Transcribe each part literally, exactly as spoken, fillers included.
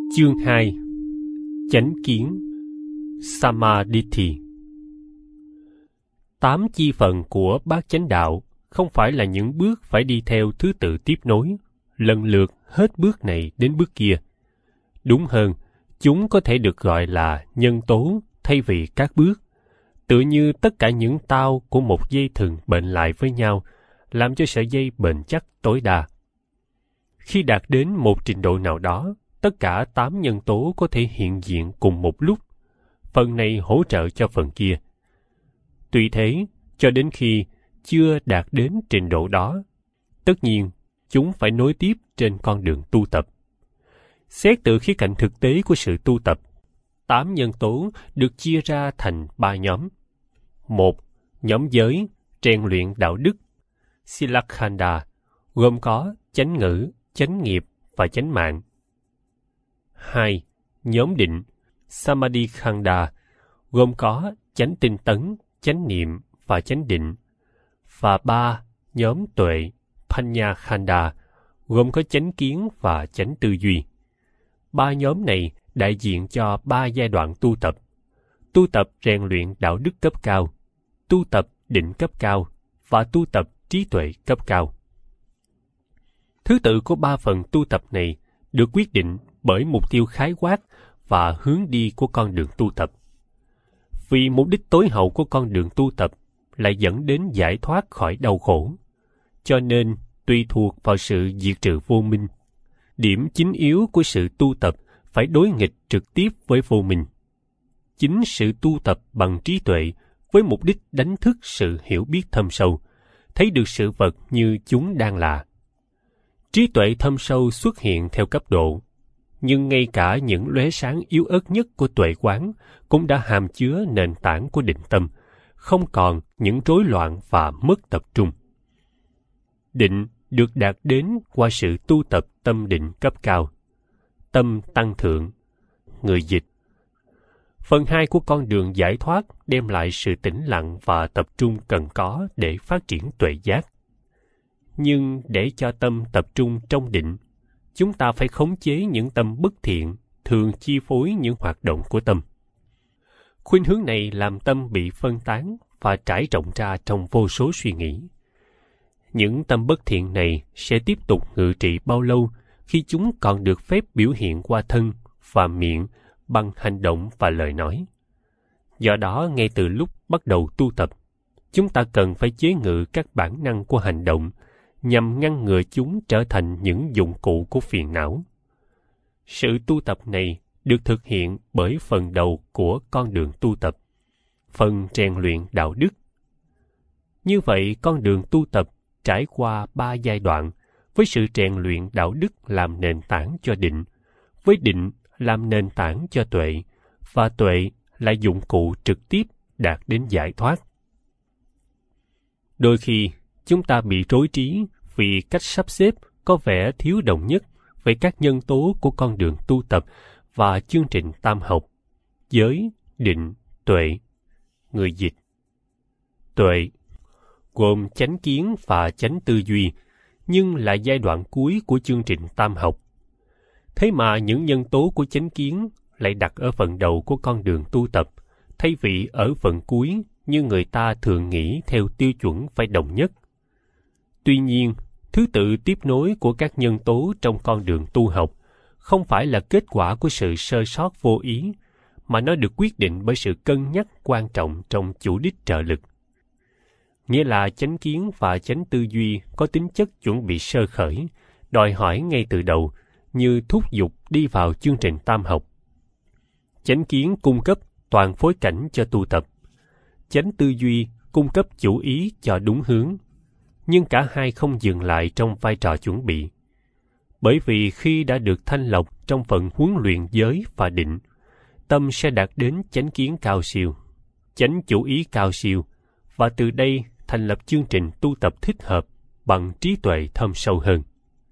Chương hai. Chánh kiến Samadhi. Tám chi phần của bát chánh đạo không phải là những bước phải đi theo thứ tự tiếp nối, lần lượt hết bước này đến bước kia. Đúng hơn, chúng có thể được gọi là nhân tố thay vì các bước, tựa như tất cả những tao của một dây thừng bệnh lại với nhau, làm cho sợi dây bền chắc tối đa. Khi đạt đến một trình độ nào đó, tất cả tám nhân tố có thể hiện diện cùng một lúc, phần này hỗ trợ cho phần kia. Tuy thế, cho đến khi chưa đạt đến trình độ đó, tất nhiên chúng phải nối tiếp trên con đường tu tập. Xét từ khía cạnh thực tế của sự tu tập, tám nhân tố được chia ra thành ba nhóm. Một, nhóm giới, rèn luyện đạo đức, Silakhanda, gồm có chánh ngữ, chánh nghiệp và chánh mạng. Hai, nhóm định, Samadhikhanda, gồm có chánh tinh tấn, chánh niệm và chánh định. Và ba, nhóm tuệ, Panyakhanda, gồm có chánh kiến và chánh tư duy. Ba nhóm này đại diện cho ba giai đoạn tu tập. Tu tập rèn luyện đạo đức cấp cao, tu tập định cấp cao và tu tập trí tuệ cấp cao. Thứ tự của ba phần tu tập này được quyết định bởi mục tiêu khái quát và hướng đi của con đường tu tập. Vì mục đích tối hậu của con đường tu tập lại dẫn đến giải thoát khỏi đau khổ, cho nên tùy thuộc vào sự diệt trừ vô minh. Điểm chính yếu của sự tu tập phải đối nghịch trực tiếp với vô minh. Chính sự tu tập bằng trí tuệ với mục đích đánh thức sự hiểu biết thâm sâu, thấy được sự vật như chúng đang là. Trí tuệ thâm sâu xuất hiện theo cấp độ, nhưng ngay cả những lóe sáng yếu ớt nhất của tuệ quán cũng đã hàm chứa nền tảng của định tâm, không còn những rối loạn và mất tập trung. Định được đạt đến qua sự tu tập tâm định cấp cao. Tâm tăng thượng. Người dịch. Phần hai của con đường giải thoát đem lại sự tĩnh lặng và tập trung cần có để phát triển tuệ giác. Nhưng để cho tâm tập trung trong định, chúng ta phải khống chế những tâm bất thiện thường chi phối những hoạt động của tâm. Khuynh hướng này làm tâm bị phân tán và trải rộng ra trong vô số suy nghĩ. Những tâm bất thiện này sẽ tiếp tục ngự trị bao lâu khi chúng còn được phép biểu hiện qua thân và miệng bằng hành động và lời nói. Do đó, ngay từ lúc bắt đầu tu tập, chúng ta cần phải chế ngự các bản năng của hành động nhằm ngăn ngừa chúng trở thành những dụng cụ của phiền não. Sự tu tập này được thực hiện bởi phần đầu của con đường tu tập, phần rèn luyện đạo đức. Như vậy, con đường tu tập trải qua ba giai đoạn, với sự rèn luyện đạo đức làm nền tảng cho định, với định làm nền tảng cho tuệ, và tuệ là dụng cụ trực tiếp đạt đến giải thoát. Đôi khi, chúng ta bị rối trí vì cách sắp xếp có vẻ thiếu đồng nhất về các nhân tố của con đường tu tập và chương trình tam học: giới, định, tuệ. Người dịch. Tuệ gồm chánh kiến và chánh tư duy, nhưng là giai đoạn cuối của chương trình tam học. Thế mà những nhân tố của chánh kiến lại đặt ở phần đầu của con đường tu tập, thay vì ở phần cuối như người ta thường nghĩ theo tiêu chuẩn phải đồng nhất. Tuy nhiên, thứ tự tiếp nối của các nhân tố trong con đường tu học không phải là kết quả của sự sơ sót vô ý, mà nó được quyết định bởi sự cân nhắc quan trọng trong chủ đích trợ lực. Nghĩa là chánh kiến và chánh tư duy có tính chất chuẩn bị sơ khởi, đòi hỏi ngay từ đầu, như thúc giục đi vào chương trình tam học. Chánh kiến cung cấp toàn phối cảnh cho tu tập. Chánh tư duy cung cấp chủ ý cho đúng hướng. Nhưng cả hai không dừng lại trong vai trò chuẩn bị. Bởi vì khi đã được thanh lọc trong phần huấn luyện giới và định, tâm sẽ đạt đến chánh kiến cao siêu, chánh chủ ý cao siêu, và từ đây thành lập chương trình tu tập thích hợp bằng trí tuệ thâm sâu hơn.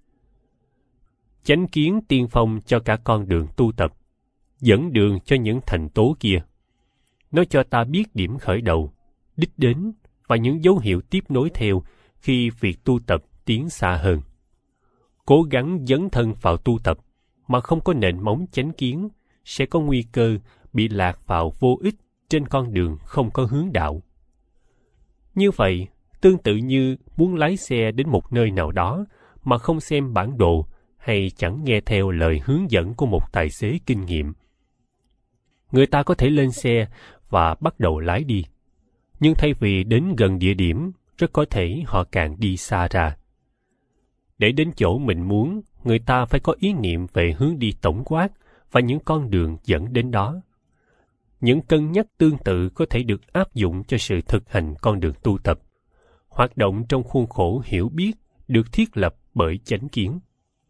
Chánh kiến tiên phong cho cả con đường tu tập, dẫn đường cho những thành tố kia. Nó cho ta biết điểm khởi đầu, đích đến và những dấu hiệu tiếp nối theo khi việc tu tập tiến xa hơn. Cố gắng dấn thân vào tu tập, mà không có nền móng chánh kiến sẽ có nguy cơ bị lạc vào vô ích trên con đường không có hướng đạo. Như vậy, tương tự như muốn lái xe đến một nơi nào đó mà không xem bản đồ hay chẳng nghe theo lời hướng dẫn của một tài xế kinh nghiệm. Người ta có thể lên xe và bắt đầu lái đi, nhưng thay vì đến gần địa điểm, rất có thể họ càng đi xa ra. Để đến chỗ mình muốn, người ta phải có ý niệm về hướng đi tổng quát và những con đường dẫn đến đó. Những cân nhắc tương tự có thể được áp dụng cho sự thực hành con đường tu tập, hoạt động trong khuôn khổ hiểu biết được thiết lập bởi chánh kiến.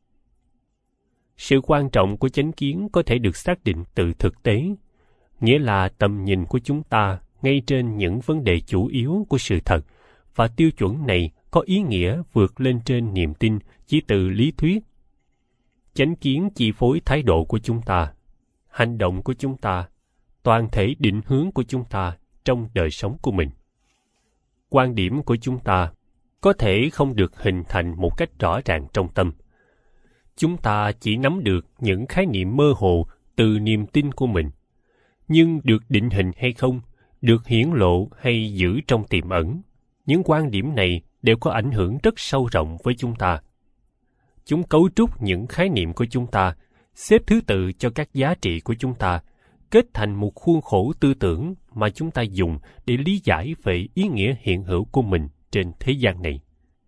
Sự quan trọng của chánh kiến có thể được xác định từ thực tế, nghĩa là tầm nhìn của chúng ta ngay trên những vấn đề chủ yếu của sự thật, và tiêu chuẩn này có ý nghĩa vượt lên trên niềm tin chỉ từ lý thuyết. Chánh kiến chi phối thái độ của chúng ta, hành động của chúng ta, toàn thể định hướng của chúng ta trong đời sống của mình. Quan điểm của chúng ta có thể không được hình thành một cách rõ ràng trong tâm. Chúng ta chỉ nắm được những khái niệm mơ hồ từ niềm tin của mình, nhưng được định hình hay không, được hiển lộ hay giữ trong tiềm ẩn, những quan điểm này đều có ảnh hưởng rất sâu rộng với chúng ta. Chúng cấu trúc những khái niệm của chúng ta, xếp thứ tự cho các giá trị của chúng ta, kết thành một khuôn khổ tư tưởng mà chúng ta dùng để lý giải về ý nghĩa hiện hữu của mình trên thế gian này.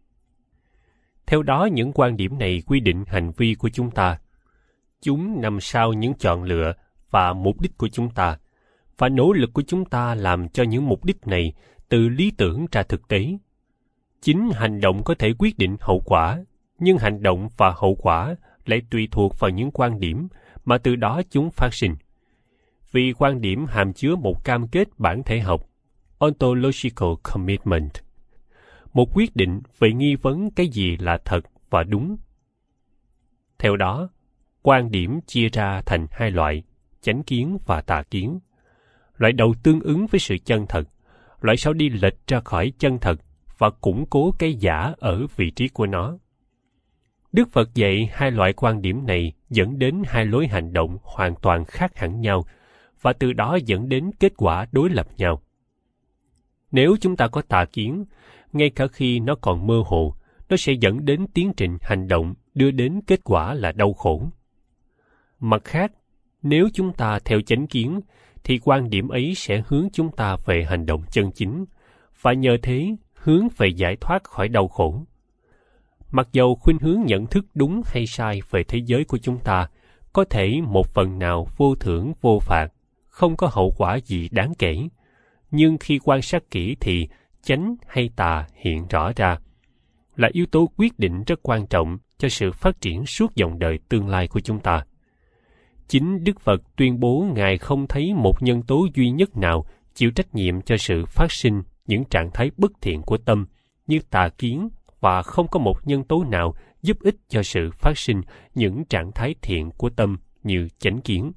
Theo đó, những quan điểm này quy định hành vi của chúng ta. Chúng nằm sau những chọn lựa và mục đích của chúng ta, và nỗ lực của chúng ta làm cho những mục đích này từ lý tưởng ra thực tế. Chính hành động có thể quyết định hậu quả, nhưng hành động và hậu quả lại tùy thuộc vào những quan điểm mà từ đó chúng phát sinh. Vì quan điểm hàm chứa một cam kết bản thể học, ontological commitment, một quyết định về nghi vấn cái gì là thật và đúng. Theo đó, quan điểm chia ra thành hai loại, chánh kiến và tà kiến. Loại đầu tương ứng với sự chân thật, loại sau đi lệch ra khỏi chân thật và củng cố cái giả ở vị trí của nó. Đức Phật dạy hai loại quan điểm này dẫn đến hai lối hành động hoàn toàn khác hẳn nhau, và từ đó dẫn đến kết quả đối lập nhau. Nếu chúng ta có tà kiến, ngay cả khi nó còn mơ hồ, nó sẽ dẫn đến tiến trình hành động đưa đến kết quả là đau khổ. Mặt khác, nếu chúng ta theo chánh kiến, thì quan điểm ấy sẽ hướng chúng ta về hành động chân chính, và nhờ thế hướng về giải thoát khỏi đau khổ. Mặc dầu khuynh hướng nhận thức đúng hay sai về thế giới của chúng ta có thể một phần nào vô thưởng vô phạt, không có hậu quả gì đáng kể, nhưng khi quan sát kỹ thì chánh hay tà hiện rõ ra, là yếu tố quyết định rất quan trọng cho sự phát triển suốt dòng đời tương lai của chúng ta. Chính Đức Phật tuyên bố Ngài không thấy một nhân tố duy nhất nào chịu trách nhiệm cho sự phát sinh những trạng thái bất thiện của tâm như tà kiến, và không có một nhân tố nào giúp ích cho sự phát sinh những trạng thái thiện của tâm như chánh kiến.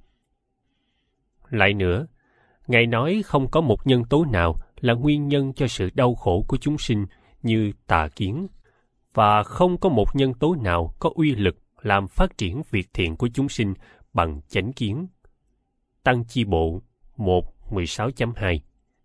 Lại nữa, Ngài nói không có một nhân tố nào là nguyên nhân cho sự đau khổ của chúng sinh như tà kiến, và không có một nhân tố nào có uy lực làm phát triển việc thiện của chúng sinh bằng chánh kiến. Tăng Chi Bộ một mười sáu chấm hai.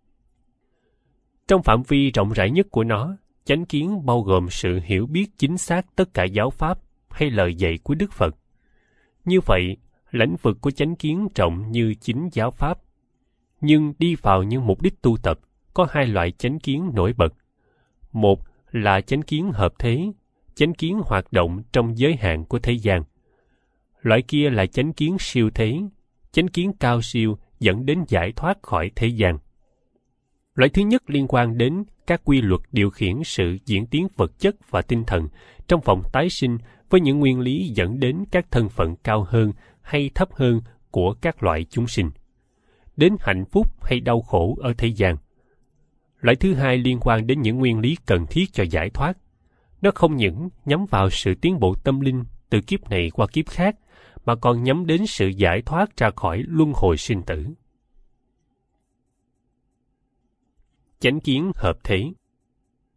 Trong phạm vi rộng rãi nhất của nó, chánh kiến bao gồm sự hiểu biết chính xác tất cả giáo pháp hay lời dạy của Đức Phật. Như vậy, lãnh vực của chánh kiến rộng như chính giáo pháp. Nhưng đi vào những mục đích tu tập, có hai loại chánh kiến nổi bật. Một là chánh kiến hợp thế, chánh kiến hoạt động trong giới hạn của thế gian. Loại kia là chánh kiến siêu thế, chánh kiến cao siêu dẫn đến giải thoát khỏi thế gian. Loại thứ nhất liên quan đến các quy luật điều khiển sự diễn tiến vật chất và tinh thần trong vòng tái sinh với những nguyên lý dẫn đến các thân phận cao hơn hay thấp hơn của các loại chúng sinh, đến hạnh phúc hay đau khổ ở thế gian. Loại thứ hai liên quan đến những nguyên lý cần thiết cho giải thoát. Nó không những nhắm vào sự tiến bộ tâm linh từ kiếp này qua kiếp khác, mà còn nhắm đến sự giải thoát ra khỏi luân hồi sinh tử. Chánh kiến hợp thế.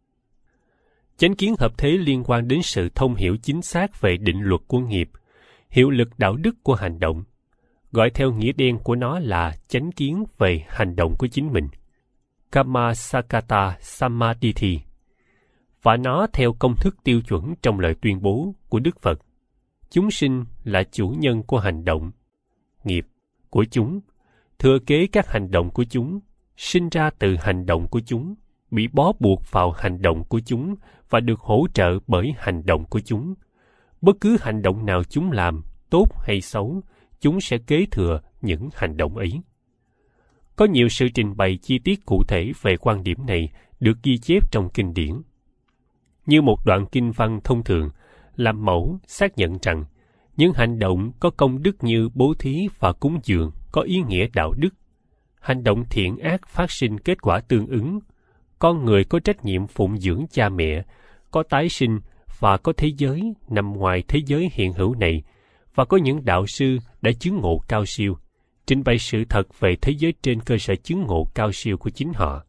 Chánh kiến hợp thế liên quan đến sự thông hiểu chính xác về định luật của nghiệp, Hiệu lực đạo đức của hành động, gọi theo nghĩa đen của nó là chánh kiến về hành động của chính mình, Kamma Sakata Samadhi, và nó theo công thức tiêu chuẩn trong lời tuyên bố của Đức Phật. Chúng sinh là chủ nhân của hành động, nghiệp của chúng, thừa kế các hành động của chúng, sinh ra từ hành động của chúng, bị bó buộc vào hành động của chúng và được hỗ trợ bởi hành động của chúng. Bất cứ hành động nào chúng làm, tốt hay xấu, chúng sẽ kế thừa những hành động ấy. Có nhiều sự trình bày chi tiết cụ thể về quan điểm này được ghi chép trong kinh điển. Như một đoạn kinh văn thông thường, làm mẫu xác nhận rằng những hành động có công đức như bố thí và cúng dường có ý nghĩa đạo đức. Hành động thiện ác phát sinh kết quả tương ứng. Con người có trách nhiệm phụng dưỡng cha mẹ, có tái sinh và có thế giới nằm ngoài thế giới hiện hữu này, và có những đạo sư đã chứng ngộ cao siêu, trình bày sự thật về thế giới trên cơ sở chứng ngộ cao siêu của chính họ.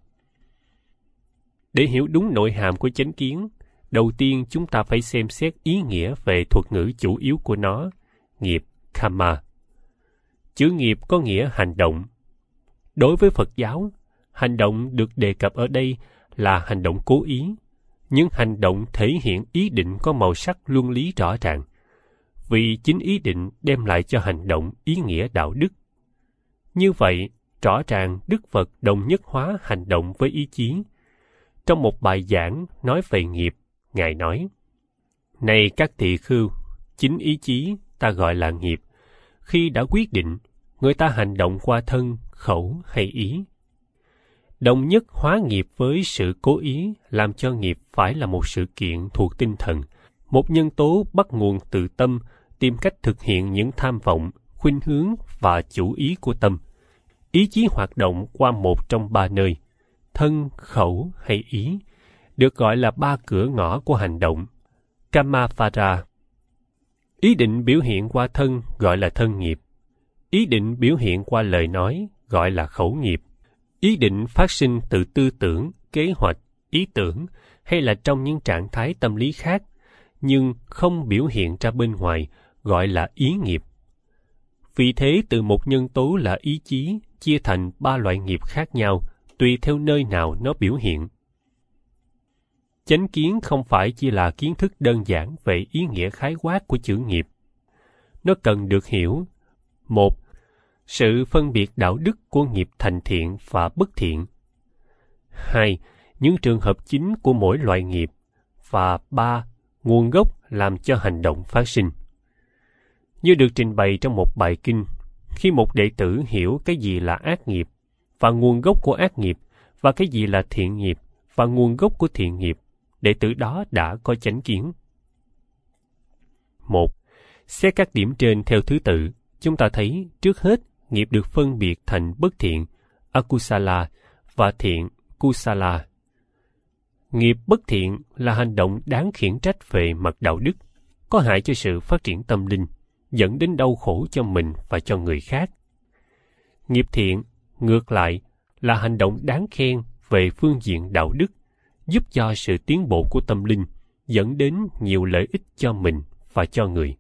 Để hiểu đúng nội hàm của chánh kiến, đầu tiên chúng ta phải xem xét ý nghĩa về thuật ngữ chủ yếu của nó, nghiệp, karma. Chữ nghiệp có nghĩa hành động. Đối với Phật giáo, hành động được đề cập ở đây là hành động cố ý. Những hành động thể hiện ý định có màu sắc luân lý rõ ràng, vì chính ý định đem lại cho hành động ý nghĩa đạo đức. Như vậy, rõ ràng Đức Phật đồng nhất hóa hành động với ý chí. Trong một bài giảng nói về nghiệp, Ngài nói: Này các tỳ khưu, chính ý chí ta gọi là nghiệp. Khi đã quyết định, người ta hành động qua thân, khẩu hay ý. Đồng nhất hóa nghiệp với sự cố ý làm cho nghiệp phải là một sự kiện thuộc tinh thần, một nhân tố bắt nguồn từ tâm, tìm cách thực hiện những tham vọng, khuynh hướng và chủ ý của tâm. Ý chí hoạt động qua một trong ba nơi, thân, khẩu hay ý, được gọi là ba cửa ngõ của hành động, Kamavara. Ý định biểu hiện qua thân gọi là thân nghiệp. Ý định biểu hiện qua lời nói gọi là khẩu nghiệp. Ý định phát sinh từ tư tưởng, kế hoạch, ý tưởng hay là trong những trạng thái tâm lý khác, nhưng không biểu hiện ra bên ngoài, gọi là ý nghiệp. Vì thế, từ một nhân tố là ý chí chia thành ba loại nghiệp khác nhau, tùy theo nơi nào nó biểu hiện. Chánh kiến không phải chỉ là kiến thức đơn giản về ý nghĩa khái quát của chữ nghiệp. Nó cần được hiểu: một, sự phân biệt đạo đức của nghiệp thành thiện và bất thiện. Hai, những trường hợp chính của mỗi loại nghiệp. Và ba, nguồn gốc làm cho hành động phát sinh. Như được trình bày trong một bài kinh, khi một đệ tử hiểu cái gì là ác nghiệp và nguồn gốc của ác nghiệp, và cái gì là thiện nghiệp và nguồn gốc của thiện nghiệp, đệ tử đó đã có chánh kiến. Một, xét các điểm trên theo thứ tự, chúng ta thấy trước hết nghiệp được phân biệt thành bất thiện, akusala, và thiện, kusala. Nghiệp bất thiện là hành động đáng khiển trách về mặt đạo đức, có hại cho sự phát triển tâm linh, dẫn đến đau khổ cho mình và cho người khác. Nghiệp thiện, ngược lại, là hành động đáng khen về phương diện đạo đức, giúp cho sự tiến bộ của tâm linh, dẫn đến nhiều lợi ích cho mình và cho người.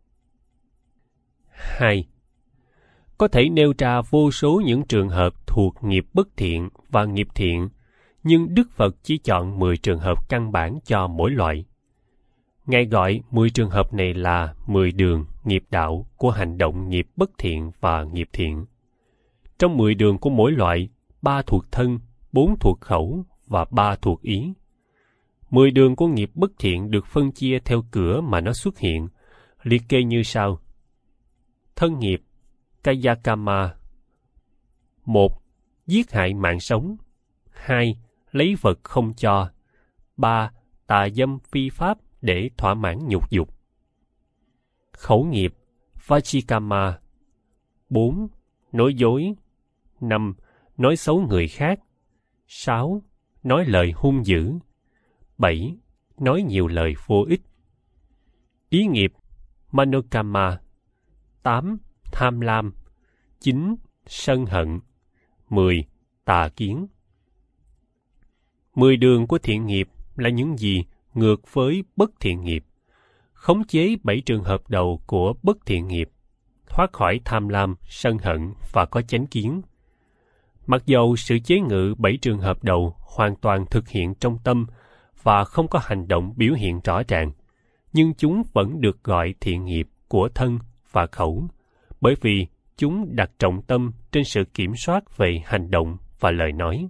Hai, có thể nêu ra vô số những trường hợp thuộc nghiệp bất thiện và nghiệp thiện, nhưng Đức Phật chỉ chọn mười trường hợp căn bản cho mỗi loại. Ngài gọi mười trường hợp này là mười đường nghiệp đạo của hành động nghiệp bất thiện và nghiệp thiện. Trong mười đường của mỗi loại, ba thuộc thân, bốn thuộc khẩu và ba thuộc ý. Mười đường của nghiệp bất thiện được phân chia theo cửa mà nó xuất hiện, liệt kê như sau. Thân nghiệp, Kayakama. Một, giết hại mạng sống. Hai, lấy vật không cho. Ba, tà dâm phi pháp để thỏa mãn nhục dục. Khẩu nghiệp, Vachikama. Bốn, nói dối. Năm, nói xấu người khác. Sáu, nói lời hung dữ. Bảy, nói nhiều lời vô ích. Ý nghiệp, Manokama. Tám, tham lam. Chín, sân hận. Mười, tà kiến. Mười đường của thiện nghiệp là những gì ngược với bất thiện nghiệp. Khống chế bảy trường hợp đầu của bất thiện nghiệp thoát khỏi tham lam, sân hận và có chánh kiến. Mặc dầu sự chế ngự bảy trường hợp đầu hoàn toàn thực hiện trong tâm và không có hành động biểu hiện rõ ràng, nhưng chúng vẫn được gọi thiện nghiệp của thân và khẩu, bởi vì chúng đặt trọng tâm trên sự kiểm soát về hành động và lời nói.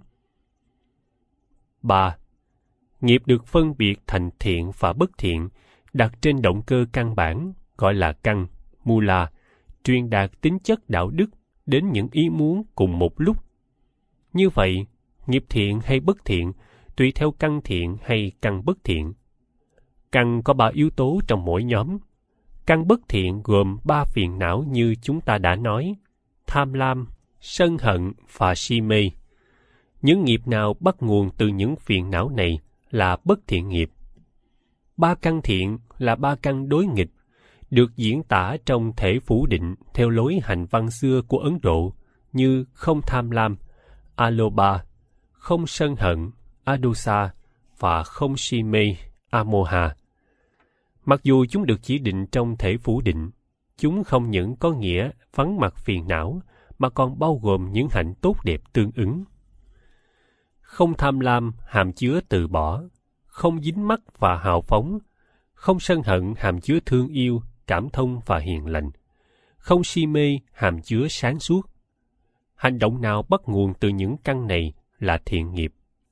ba. Nghiệp được phân biệt thành thiện và bất thiện, đặt trên động cơ căn bản, gọi là căn, mula, truyền đạt tính chất đạo đức đến những ý muốn cùng một lúc. Như vậy, nghiệp thiện hay bất thiện, tùy theo căn thiện hay căn bất thiện. Căn có ba yếu tố trong mỗi nhóm. Căn bất thiện gồm ba phiền não như chúng ta đã nói: tham lam, sân hận và si mê. Những nghiệp nào bắt nguồn từ những phiền não này là bất thiện nghiệp. Ba căn thiện là ba căn đối nghịch, được diễn tả trong thể phủ định theo lối hành văn xưa của Ấn Độ như không tham lam, Aloba, không sân hận, Adosa và không si mê, Amoha. Mặc dù chúng được chỉ định trong thể phủ định, chúng không những có nghĩa vắng mặt phiền não, mà còn bao gồm những hạnh tốt đẹp tương ứng. Không tham lam hàm chứa từ bỏ, không dính mắc và hào phóng. Không sân hận hàm chứa thương yêu, cảm thông và hiền lành. Không si mê hàm chứa sáng suốt. Hành động nào bắt nguồn từ những căn này là thiện nghiệp.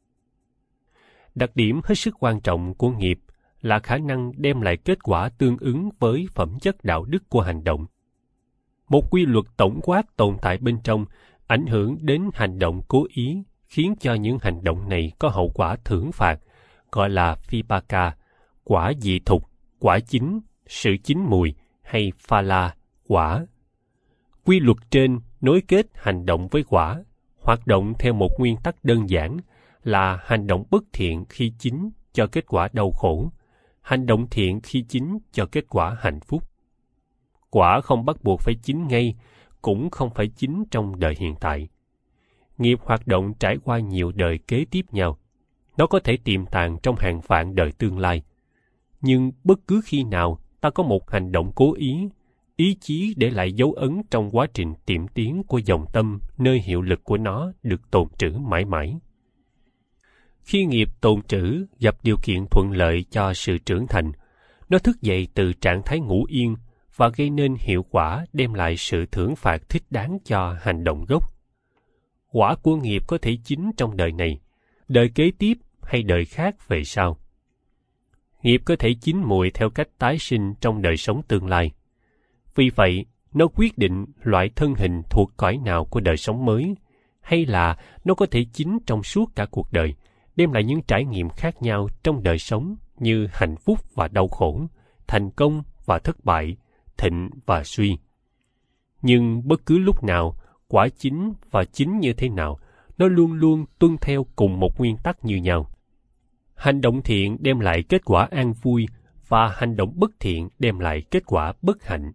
Đặc điểm hết sức quan trọng của nghiệp là khả năng đem lại kết quả tương ứng với phẩm chất đạo đức của hành động. Một quy luật tổng quát tồn tại bên trong, ảnh hưởng đến hành động cố ý, khiến cho những hành động này có hậu quả thưởng phạt, gọi là vipaka, quả dị thục, quả chín, sự chín mùi, hay phala, quả. Quy luật trên nối kết hành động với quả, hoạt động theo một nguyên tắc đơn giản là hành động bất thiện khi chín cho kết quả đau khổ, hành động thiện khi chín cho kết quả hạnh phúc. Quả không bắt buộc phải chín ngay, cũng không phải chín trong đời hiện tại. Nghiệp hoạt động trải qua nhiều đời kế tiếp nhau. Nó có thể tiềm tàng trong hàng vạn đời tương lai. Nhưng bất cứ khi nào ta có một hành động cố ý, ý chí để lại dấu ấn trong quá trình tiệm tiến của dòng tâm nơi hiệu lực của nó được tồn trữ mãi mãi. Khi nghiệp tồn trữ gặp điều kiện thuận lợi cho sự trưởng thành, nó thức dậy từ trạng thái ngủ yên và gây nên hiệu quả đem lại sự thưởng phạt thích đáng cho hành động gốc. Quả của nghiệp có thể chín trong đời này, đời kế tiếp hay đời khác về sau. Nghiệp có thể chín mùi theo cách tái sinh trong đời sống tương lai. Vì vậy, nó quyết định loại thân hình thuộc cõi nào của đời sống mới, hay là nó có thể chín trong suốt cả cuộc đời, đem lại những trải nghiệm khác nhau trong đời sống như hạnh phúc và đau khổ, thành công và thất bại, thịnh và suy. Nhưng bất cứ lúc nào, quả chín và chín như thế nào, nó luôn luôn tuân theo cùng một nguyên tắc như nhau. Hành động thiện đem lại kết quả an vui và hành động bất thiện đem lại kết quả bất hạnh.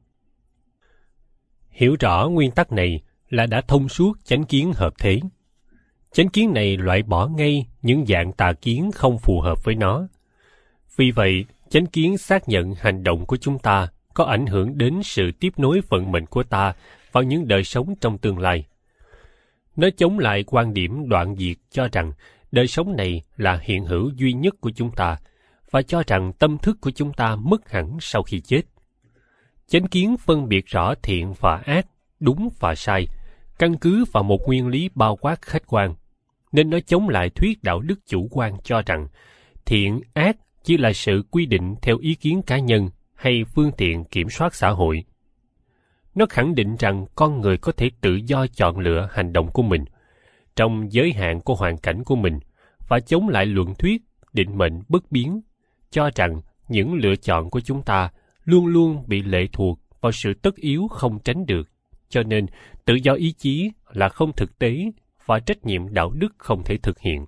Hiểu rõ nguyên tắc này là đã thông suốt chánh kiến hợp thế. Chánh kiến này loại bỏ ngay những dạng tà kiến không phù hợp với nó. Vì vậy, chánh kiến xác nhận hành động của chúng ta có ảnh hưởng đến sự tiếp nối vận mệnh của ta vào những đời sống trong tương lai. Nó chống lại quan điểm đoạn diệt cho rằng đời sống này là hiện hữu duy nhất của chúng ta và cho rằng tâm thức của chúng ta mất hẳn sau khi chết. Chánh kiến phân biệt rõ thiện và ác, đúng và sai, căn cứ vào một nguyên lý bao quát khách quan, nên nó chống lại thuyết đạo đức chủ quan cho rằng thiện, ác chỉ là sự quy định theo ý kiến cá nhân hay phương tiện kiểm soát xã hội. Nó khẳng định rằng con người có thể tự do chọn lựa hành động của mình, trong giới hạn của hoàn cảnh của mình, và chống lại luận thuyết định mệnh bất biến, cho rằng những lựa chọn của chúng ta luôn luôn bị lệ thuộc vào sự tất yếu không tránh được, cho nên tự do ý chí là không thực tế và trách nhiệm đạo đức không thể thực hiện.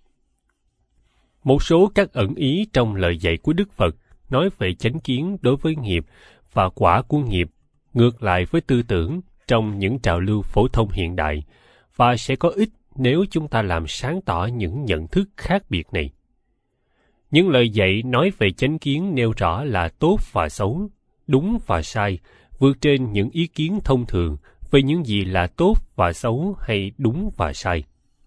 Một số các ẩn ý trong lời dạy của Đức Phật nói về chánh kiến đối với nghiệp và quả của nghiệp ngược lại với tư tưởng trong những trào lưu phổ thông hiện đại, và sẽ có ích nếu chúng ta làm sáng tỏ những nhận thức khác biệt này. Những lời dạy nói về chánh kiến nêu rõ là tốt và xấu, đúng và sai, vượt trên những ý kiến thông thường về những gì là tốt và xấu hay đúng và sai.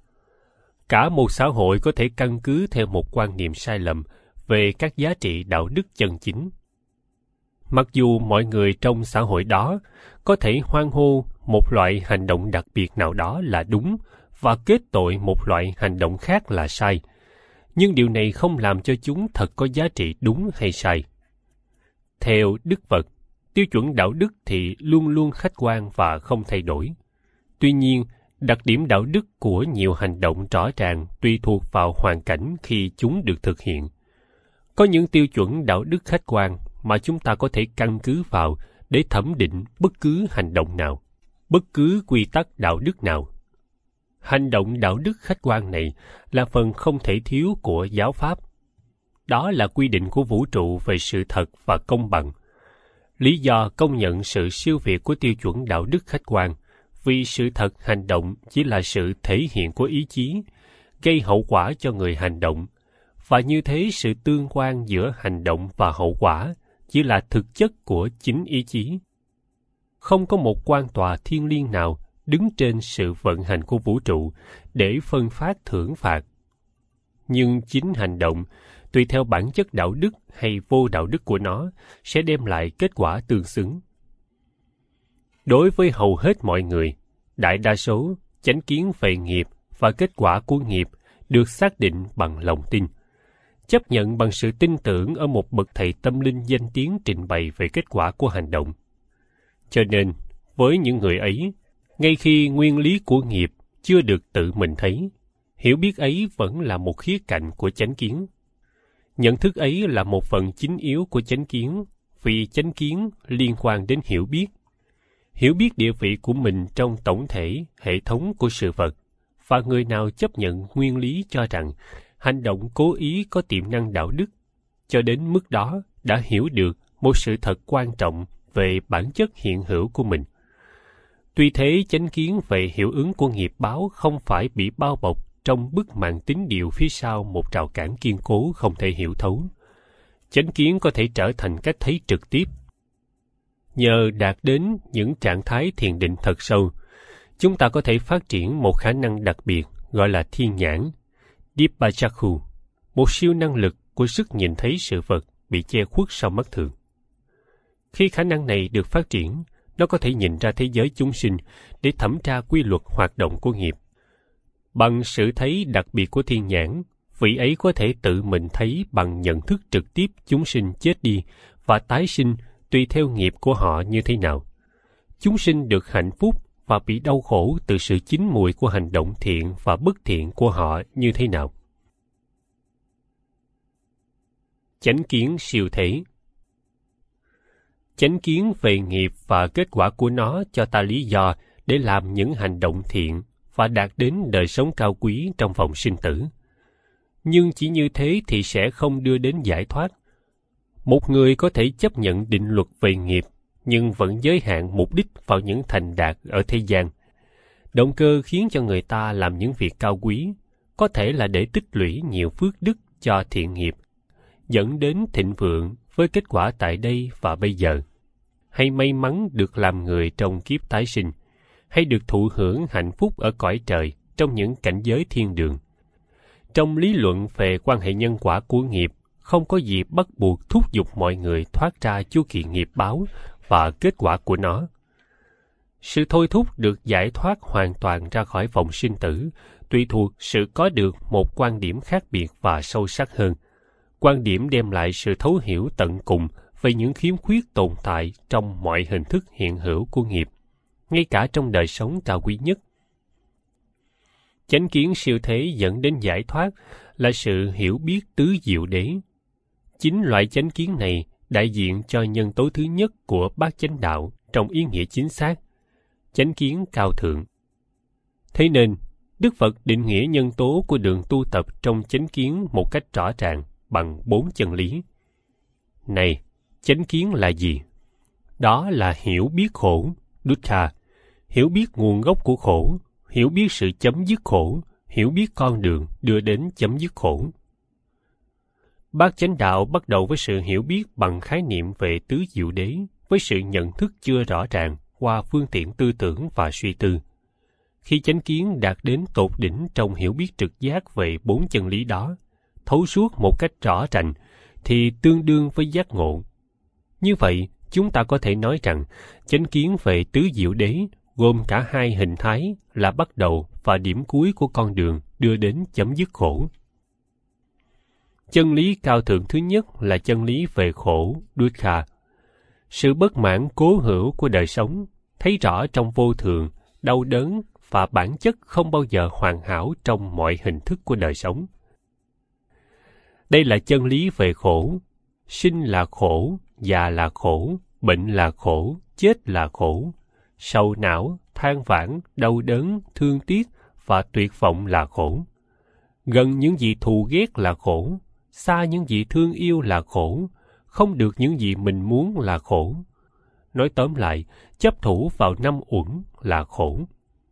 Cả một xã hội có thể căn cứ theo một quan niệm sai lầm về các giá trị đạo đức chân chính. Mặc dù mọi người trong xã hội đó có thể hoan hô một loại hành động đặc biệt nào đó là đúng và kết tội một loại hành động khác là sai, nhưng điều này không làm cho chúng thật có giá trị đúng hay sai. Theo Đức Phật, tiêu chuẩn đạo đức thì luôn luôn khách quan và không thay đổi. Tuy nhiên, đặc điểm đạo đức của nhiều hành động rõ ràng tùy thuộc vào hoàn cảnh khi chúng được thực hiện. Có những tiêu chuẩn đạo đức khách quan mà chúng ta có thể căn cứ vào để thẩm định bất cứ hành động nào, bất cứ quy tắc đạo đức nào. Hành động đạo đức khách quan này là phần không thể thiếu của giáo pháp. Đó là quy định của vũ trụ về sự thật và công bằng. Lý do công nhận sự siêu việt của tiêu chuẩn đạo đức khách quan vì sự thật hành động chỉ là sự thể hiện của ý chí, gây hậu quả cho người hành động, và như thế sự tương quan giữa hành động và hậu quả chỉ là thực chất của chính ý chí. Không có một quan tòa thiêng liêng nào đứng trên sự vận hành của vũ trụ để phân phát thưởng phạt. Nhưng chính hành động, tùy theo bản chất đạo đức hay vô đạo đức của nó, sẽ đem lại kết quả tương xứng. Đối với hầu hết mọi người, đại đa số, chánh kiến về nghiệp và kết quả của nghiệp được xác định bằng lòng tin, chấp nhận bằng sự tin tưởng ở một bậc thầy tâm linh danh tiếng trình bày về kết quả của hành động. Cho nên, với những người ấy, ngay khi nguyên lý của nghiệp chưa được tự mình thấy, hiểu biết ấy vẫn là một khía cạnh của chánh kiến. Nhận thức ấy là một phần chính yếu của chánh kiến, vì chánh kiến liên quan đến hiểu biết. Hiểu biết địa vị của mình trong tổng thể, hệ thống của sự vật, và người nào chấp nhận nguyên lý cho rằng hành động cố ý có tiềm năng đạo đức, cho đến mức đó đã hiểu được một sự thật quan trọng về bản chất hiện hữu của mình. Tuy thế, chánh kiến về hiệu ứng của nghiệp báo không phải bị bao bọc trong bức màn tín điều phía sau một rào cản kiên cố không thể hiểu thấu. Chánh kiến có thể trở thành cách thấy trực tiếp. Nhờ đạt đến những trạng thái thiền định thật sâu, chúng ta có thể phát triển một khả năng đặc biệt gọi là thiên nhãn, Dibbachakhu, một siêu năng lực của sức nhìn thấy sự vật bị che khuất sau mắt thường. Khi khả năng này được phát triển, nó có thể nhìn ra thế giới chúng sinh để thẩm tra quy luật hoạt động của nghiệp. Bằng sự thấy đặc biệt của thiên nhãn, vị ấy có thể tự mình thấy bằng nhận thức trực tiếp chúng sinh chết đi và tái sinh tùy theo nghiệp của họ như thế nào. Chúng sinh được hạnh phúc và bị đau khổ từ sự chín mùi của hành động thiện và bất thiện của họ như thế nào. Chánh kiến siêu thế. Chánh kiến về nghiệp và kết quả của nó cho ta lý do để làm những hành động thiện và đạt đến đời sống cao quý trong vòng sinh tử. Nhưng chỉ như thế thì sẽ không đưa đến giải thoát. Một người có thể chấp nhận định luật về nghiệp, nhưng vẫn giới hạn mục đích vào những thành đạt ở thế gian. Động cơ khiến cho người ta làm những việc cao quý, có thể là để tích lũy nhiều phước đức cho thiện nghiệp, dẫn đến thịnh vượng với kết quả tại đây và bây giờ, hay may mắn được làm người trong kiếp tái sinh, hay được thụ hưởng hạnh phúc ở cõi trời trong những cảnh giới thiên đường. Trong lý luận về quan hệ nhân quả của nghiệp, không có gì bắt buộc thúc giục mọi người thoát ra chu kỳ nghiệp báo và kết quả của nó. Sự thôi thúc được giải thoát hoàn toàn ra khỏi vòng sinh tử tùy thuộc sự có được một quan điểm khác biệt và sâu sắc hơn. Quan điểm đem lại sự thấu hiểu tận cùng về những khiếm khuyết tồn tại trong mọi hình thức hiện hữu của nghiệp, ngay cả trong đời sống cao quý nhất. Chánh kiến siêu thế dẫn đến giải thoát là sự hiểu biết tứ diệu đế. Chính loại chánh kiến này đại diện cho nhân tố thứ nhất của bát chánh đạo trong ý nghĩa chính xác, chánh kiến cao thượng. Thế nên, Đức Phật định nghĩa nhân tố của đường tu tập trong chánh kiến một cách rõ ràng bằng bốn chân lý. Này, chánh kiến là gì? Đó là hiểu biết khổ, dukkha, hiểu biết nguồn gốc của khổ, hiểu biết sự chấm dứt khổ, hiểu biết con đường đưa đến chấm dứt khổ. Bát chánh đạo bắt đầu với sự hiểu biết bằng khái niệm về tứ diệu đế với sự nhận thức chưa rõ ràng qua phương tiện tư tưởng và suy tư. Khi chánh kiến đạt đến tột đỉnh trong hiểu biết trực giác về bốn chân lý đó, thấu suốt một cách rõ ràng, thì tương đương với giác ngộ. Như vậy, chúng ta có thể nói rằng chánh kiến về tứ diệu đế gồm cả hai hình thái là bắt đầu và điểm cuối của con đường đưa đến chấm dứt khổ. Chân lý cao thượng thứ nhất là chân lý về khổ, dukkha. Sự bất mãn cố hữu của đời sống, thấy rõ trong vô thường, đau đớn và bản chất không bao giờ hoàn hảo trong mọi hình thức của đời sống. Đây là chân lý về khổ. Sinh là khổ, già là khổ, bệnh là khổ, chết là khổ. Sầu não, than vãn, đau đớn, thương tiếc và tuyệt vọng là khổ. Gần những gì thù ghét là khổ, xa những gì thương yêu là khổ, không được những gì mình muốn là khổ. Nói tóm lại, chấp thủ vào năm uẩn là khổ.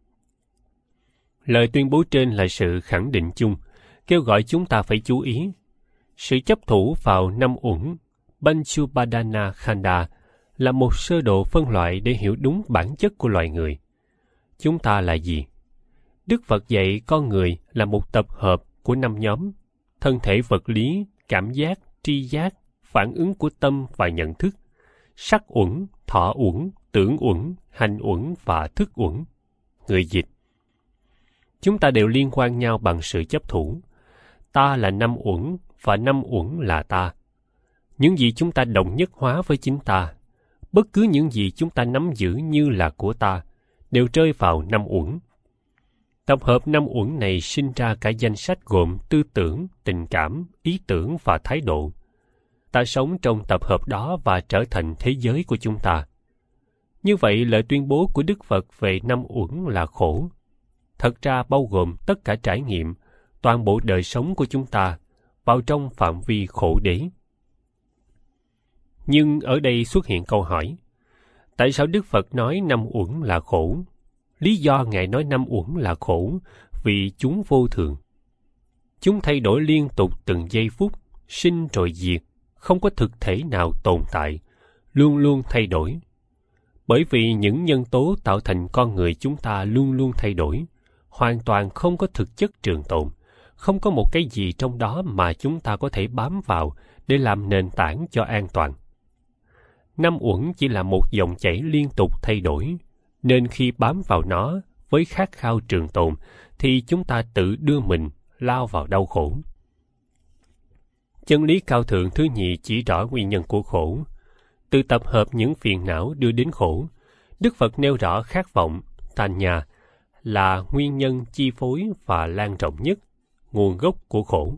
Lời tuyên bố trên là sự khẳng định chung, kêu gọi chúng ta phải chú ý. Sự chấp thủ vào năm uẩn, Panchupadana Khanda, là một sơ đồ phân loại để hiểu đúng bản chất của loài người. Chúng ta là gì? Đức Phật dạy con người là một tập hợp của năm nhóm: thân thể vật lý, cảm giác, tri giác, phản ứng của tâm và nhận thức, sắc uẩn, thọ uẩn, tưởng uẩn, hành uẩn và thức uẩn. Người dịch: chúng ta đều liên quan nhau bằng sự chấp thủ. Ta là năm uẩn và năm uẩn là ta. Những gì chúng ta đồng nhất hóa với chính ta, bất cứ những gì chúng ta nắm giữ như là của ta, đều rơi vào năm uẩn. Tập hợp năm uẩn này sinh ra cả danh sách gồm tư tưởng, tình cảm, ý tưởng và thái độ. Ta sống trong tập hợp đó và trở thành thế giới của chúng ta. Như vậy, lời tuyên bố của Đức Phật về năm uẩn là khổ thật ra bao gồm tất cả trải nghiệm, toàn bộ đời sống của chúng ta vào trong phạm vi khổ đế. Nhưng ở đây xuất hiện câu hỏi: tại sao Đức Phật nói năm uẩn là khổ? Lý do Ngài nói năm uẩn là khổ vì chúng vô thường. Chúng thay đổi liên tục từng giây phút, sinh rồi diệt, không có thực thể nào tồn tại, luôn luôn thay đổi. Bởi vì những nhân tố tạo thành con người chúng ta luôn luôn thay đổi, hoàn toàn không có thực chất trường tồn, không có một cái gì trong đó mà chúng ta có thể bám vào để làm nền tảng cho an toàn. Năm uẩn chỉ là một dòng chảy liên tục thay đổi, nên khi bám vào nó với khát khao trường tồn, thì chúng ta tự đưa mình lao vào đau khổ. Chân lý cao thượng thứ nhì chỉ rõ nguyên nhân của khổ. Từ tập hợp những phiền não đưa đến khổ, Đức Phật nêu rõ khát vọng, tanya, là nguyên nhân chi phối và lan rộng nhất, nguồn gốc của khổ.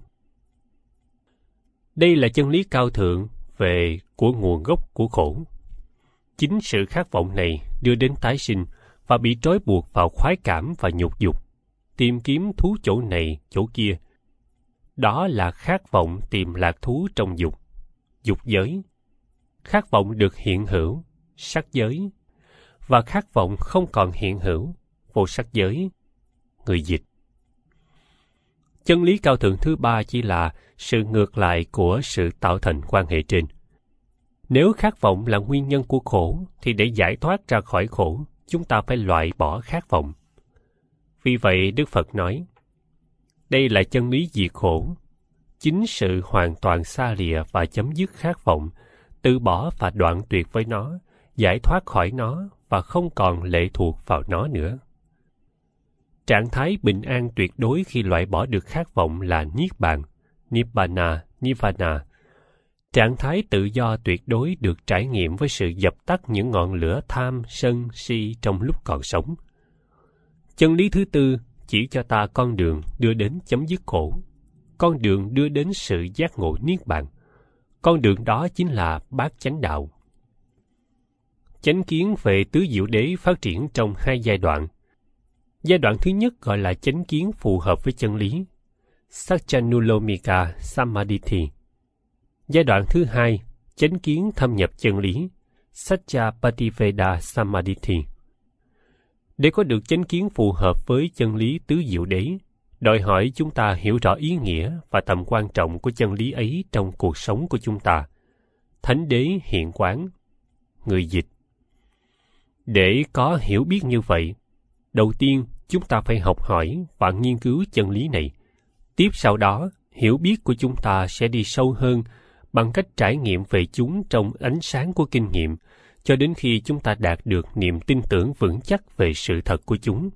Đây là chân lý cao thượng về của nguồn gốc của khổ. Chính sự khát vọng này đưa đến tái sinh và bị trói buộc vào khoái cảm và nhục dục, tìm kiếm thú chỗ này, chỗ kia. Đó là khát vọng tìm lạc thú trong dục, dục giới. Khát vọng được hiện hữu, sắc giới. Và khát vọng không còn hiện hữu, vô sắc giới. Người dịch: chân lý cao thượng thứ ba chỉ là sự ngược lại của sự tạo thành quan hệ trên. Nếu khát vọng là nguyên nhân của khổ, thì để giải thoát ra khỏi khổ, chúng ta phải loại bỏ khát vọng. Vì vậy, Đức Phật nói, đây là chân lý diệt khổ. Chính sự hoàn toàn xa lìa và chấm dứt khát vọng, từ bỏ và đoạn tuyệt với nó, giải thoát khỏi nó và không còn lệ thuộc vào nó nữa. Trạng thái bình an tuyệt đối khi loại bỏ được khát vọng là Niết Bàn, Nibbana, Nirvana. Trạng thái tự do tuyệt đối được trải nghiệm với sự dập tắt những ngọn lửa tham, sân, si trong lúc còn sống. Chân lý thứ tư chỉ cho ta con đường đưa đến chấm dứt khổ, con đường đưa đến sự giác ngộ Niết Bàn. Con đường đó chính là bát chánh đạo. Chánh kiến về tứ diệu đế phát triển trong hai giai đoạn. Giai đoạn thứ nhất gọi là chánh kiến phù hợp với chân lý, Satchanulomika Samadhi. Giai đoạn thứ hai, chánh kiến thâm nhập chân lý, Satchapativeda Samadhi. Để có được chánh kiến phù hợp với chân lý tứ diệu đế, đòi hỏi chúng ta hiểu rõ ý nghĩa và tầm quan trọng của chân lý ấy trong cuộc sống của chúng ta. Thánh đế hiện quán. người dịch. Để có hiểu biết như vậy, đầu tiên chúng ta phải học hỏi và nghiên cứu chân lý này. Tiếp sau đó, hiểu biết của chúng ta sẽ đi sâu hơn bằng cách trải nghiệm về chúng trong ánh sáng của kinh nghiệm, cho đến khi chúng ta đạt được niềm tin tưởng vững chắc về sự thật của chúng.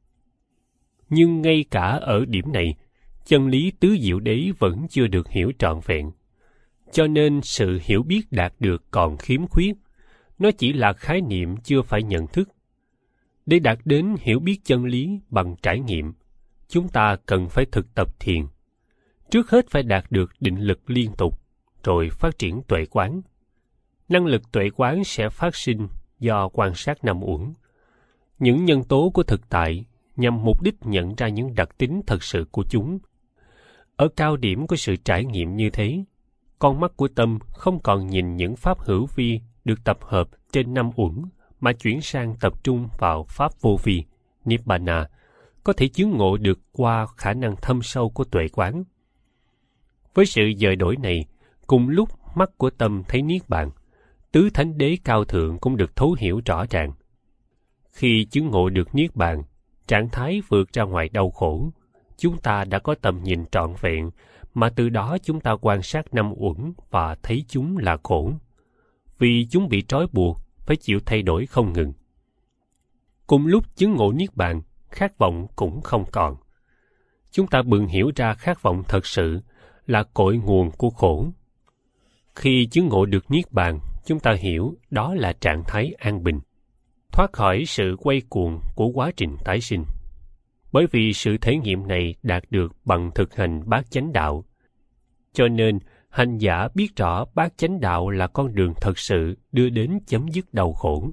Nhưng ngay cả ở điểm này, chân lý tứ diệu đế vẫn chưa được hiểu trọn vẹn. Cho nên sự hiểu biết đạt được còn khiếm khuyết. Nó chỉ là khái niệm chưa phải nhận thức. Để đạt đến hiểu biết chân lý bằng trải nghiệm, chúng ta cần phải thực tập thiền. Trước hết phải đạt được định lực liên tục, rồi phát triển tuệ quán. Năng lực tuệ quán sẽ phát sinh do quan sát năm uẩn. Những nhân tố của thực tại nhằm mục đích nhận ra những đặc tính thật sự của chúng. Ở cao điểm của sự trải nghiệm như thế, con mắt của tâm không còn nhìn những pháp hữu vi được tập hợp trên năm uẩn, mà chuyển sang tập trung vào pháp vô vi, Nibbana, có thể chứng ngộ được qua khả năng thâm sâu của tuệ quán. Với sự dời đổi này, cùng lúc mắt của tâm thấy niết bàn, tứ thánh đế cao thượng cũng được thấu hiểu rõ ràng. Khi chứng ngộ được niết bàn, trạng thái vượt ra ngoài đau khổ, chúng ta đã có tầm nhìn trọn vẹn, mà từ đó chúng ta quan sát năm uẩn và thấy chúng là khổ, vì chúng bị trói buộc, phải chịu thay đổi không ngừng. Cùng lúc chứng ngộ niết bàn, khát vọng cũng không còn. Chúng ta bừng hiểu ra khát vọng thật sự là cội nguồn của khổ. Khi chứng ngộ được niết bàn, chúng ta hiểu đó là trạng thái an bình, thoát khỏi sự quay cuồng của quá trình tái sinh. Bởi vì sự thể nghiệm này đạt được bằng thực hành bát chánh đạo, cho nên hành giả biết rõ bát chánh đạo là con đường thật sự đưa đến chấm dứt đau khổ.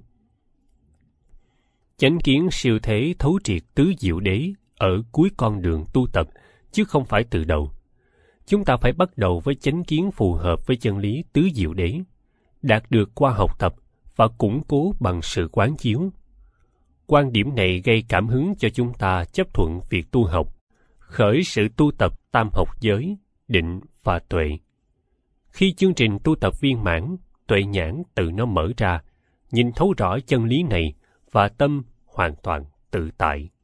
Chánh kiến siêu thế thấu triệt tứ diệu đế ở cuối con đường tu tập, chứ không phải từ đầu. Chúng ta phải bắt đầu với chánh kiến phù hợp với chân lý tứ diệu đế, đạt được qua học tập và củng cố bằng sự quán chiếu. Quan điểm này gây cảm hứng cho chúng ta chấp thuận việc tu học, khởi sự tu tập tam học giới, định và tuệ. Khi chương trình tu tập viên mãn, tuệ nhãn tự nó mở ra, nhìn thấu rõ chân lý này và tâm hoàn toàn tự tại.